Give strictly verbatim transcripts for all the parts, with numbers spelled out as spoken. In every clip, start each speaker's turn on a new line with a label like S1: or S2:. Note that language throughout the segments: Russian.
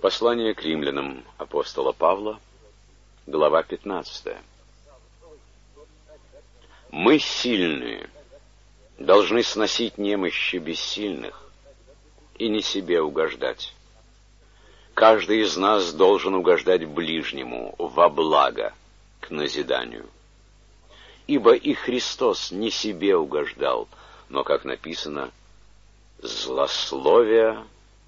S1: Послание к римлянам апостола Павла, глава пятнадцатая. Мы сильные, должны сносить немощи бессильных и не себе угождать. Каждый из нас должен угождать ближнему во благо, к назиданию. Ибо и Христос не себе угождал, но, как написано, злословия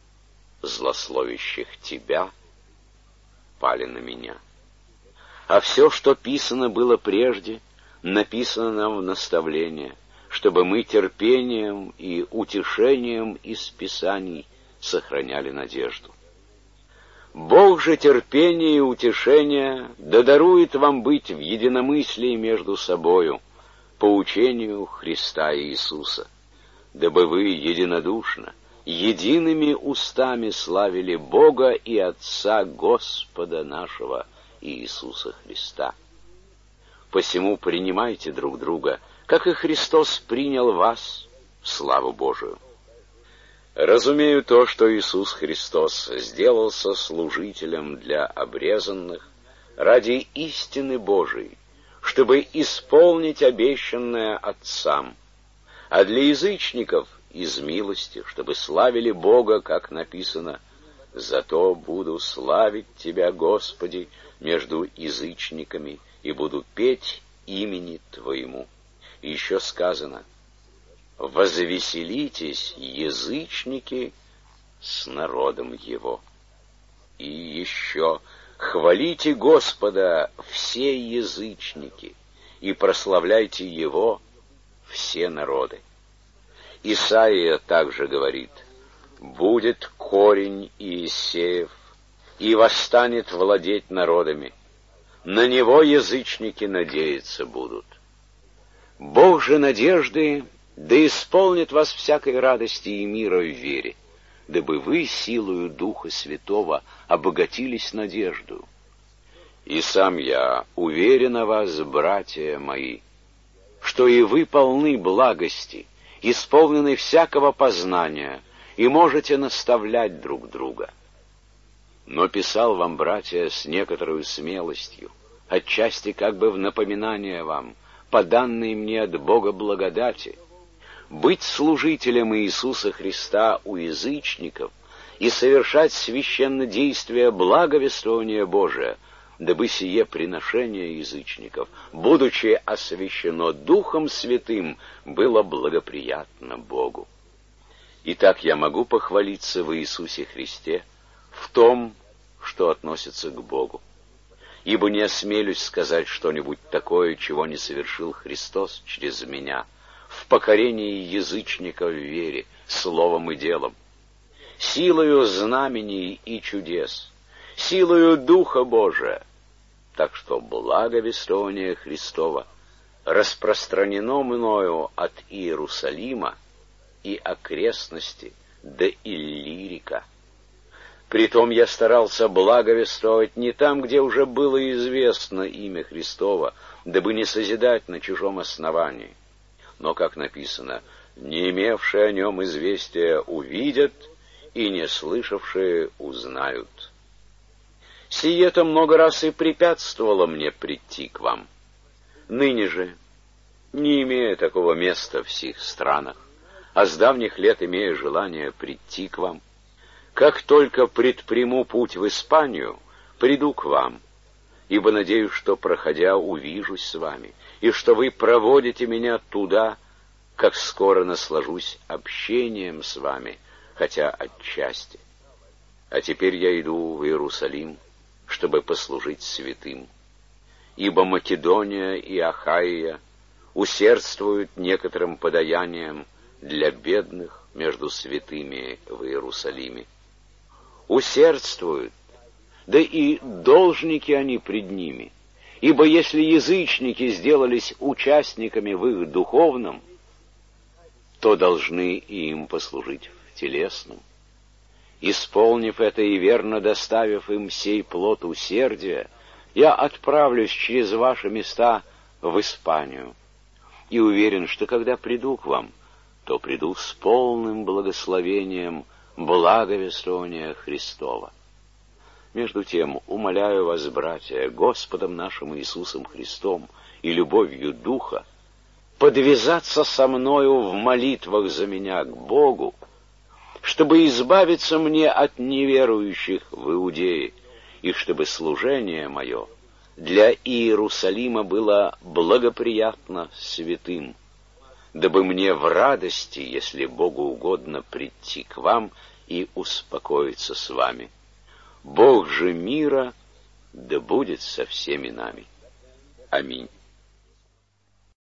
S1: злословящих тебя пали на меня. А все, что писано было прежде, написано нам в наставление, чтобы мы терпением и утешением из Писаний сохраняли надежду. Бог же терпения и утешения да дарует вам быть в единомыслии между собою по учению Христа Иисуса, дабы вы единодушно, едиными устами славили Бога и Отца Господа нашего Иисуса Христа. Посему принимайте друг друга, как и Христос принял вас в славу Божию. Разумею то, что Иисус Христос сделался служителем для обрезанных ради истины Божией, чтобы исполнить обещанное Отцам, а для язычников из милости, чтобы славили Бога, как написано: «Зато буду славить Тебя, Господи, между язычниками, и буду петь имени Твоему». И еще сказано: «Возвеселитесь, язычники, с народом Его». И еще: «Хвалите Господа, все язычники, и прославляйте Его, все народы». Исаия также говорит: «Будет корень Иисеев, и восстанет владеть народами. На него язычники надеяться будут». Бог же надежды да исполнит вас всякой радости и мира в вере, дабы вы силою Духа Святого обогатились надеждою. И сам я уверен о вас, братья мои, что и вы полны благости, исполнены всякого познания, и можете наставлять друг друга. Но писал вам, братья, с некоторой смелостью, отчасти как бы в напоминание вам, по данной мне от Бога благодати, быть служителем Иисуса Христа у язычников и совершать священнодействие благовествования Божия, дабы сие приношение язычников, будучи освящено Духом Святым, было благоприятно Богу. Итак, я могу похвалиться в Иисусе Христе в том, что относится к Богу, ибо не осмелюсь сказать что-нибудь такое, чего не совершил Христос через меня, в покорении язычников в вере, словом и делом, силою знамений и чудес, силою Духа Божия, так что благовествование Христова распространено мною от Иерусалима и окрестности до Иллирика. Притом я старался благовествовать не там, где уже было известно имя Христово, дабы не созидать на чужом основании. Но, как написано, не имевшие о нем известия увидят, и не слышавшие узнают. Сие-то много раз и препятствовало мне прийти к вам. Ныне же, не имея такого места в сих странах, а с давних лет имея желание прийти к вам, как только предприму путь в Испанию, приду к вам, ибо надеюсь, что, проходя, увижусь с вами, и что вы проводите меня туда, как скоро наслажусь общением с вами, хотя отчасти. А теперь я иду в Иерусалим, чтобы послужить святым, ибо Македония и Ахайя усердствуют некоторым подаянием для бедных между святыми в Иерусалиме. Усердствуют, да и должники они пред ними, ибо если язычники сделались участниками в их духовном, то должны и им послужить в телесном. Исполнив это и верно доставив им сей плод усердия, я отправлюсь через ваши места в Испанию, и уверен, что когда приду к вам, то приду с полным благословением благовествования Христова. Между тем, умоляю вас, братья, Господом нашим Иисусом Христом и любовью Духа, подвязаться со мною в молитвах за меня к Богу, чтобы избавиться мне от неверующих в Иудее, и чтобы служение мое для Иерусалима было благоприятно святым, дабы мне в радости, если Богу угодно, прийти к вам и успокоиться с вами. Бог же мира да будет со всеми нами. Аминь.